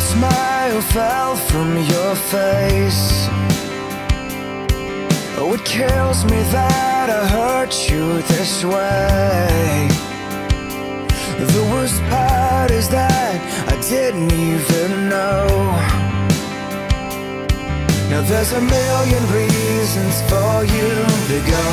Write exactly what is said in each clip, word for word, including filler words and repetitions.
smile fell from your face. Oh, it kills me that I hurt you this way. The worst part is that I didn't even know. Now there's a million reasons for you to go,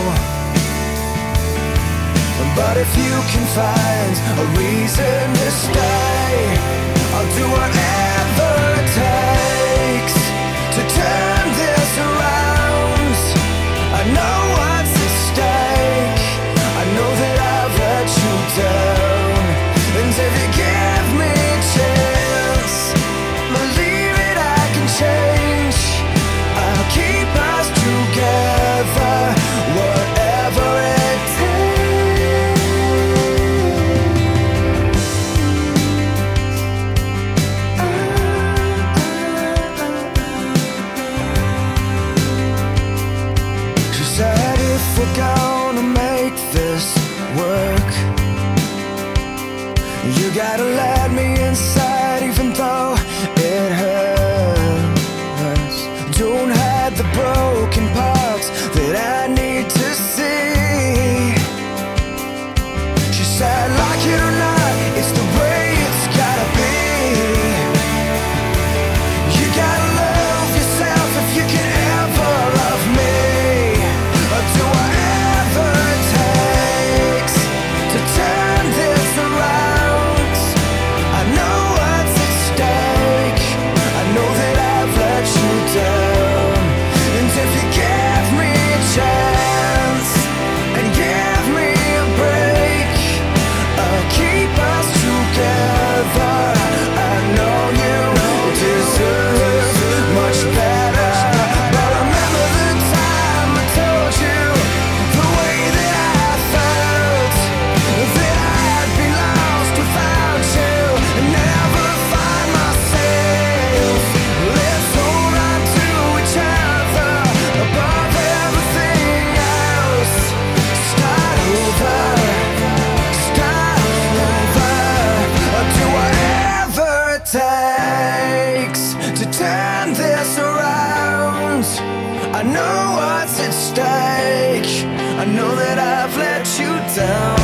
but if you can find a reason to stay, I'll do whatever it takes to turn this around. I know what's at stake. I know that I've let you down, and if you give me a chance, believe it, I can change. I'll keep us together, whatever it takes. She said, if we're gonna make this work, you gotta let me inside, even though it hurts. Don't hide the broken parts that I need to see. She said, like it or not, it's the way it's gotta be. You gotta love yourself if you can ever love me. I'll do whatever it takes to turn this around. I know what's at stake. I know that I've let you down, and if you give me a chance and give me a break, I'll keep us together. I know you deserve much better, but remember the time I told you the way that I felt, that I'd be lost without you and never find myself. Let's hold on to each other above everything else. Start over, start over. I'll do whatever it takes to turn this around. I know what's at stake. I know that I've let you down.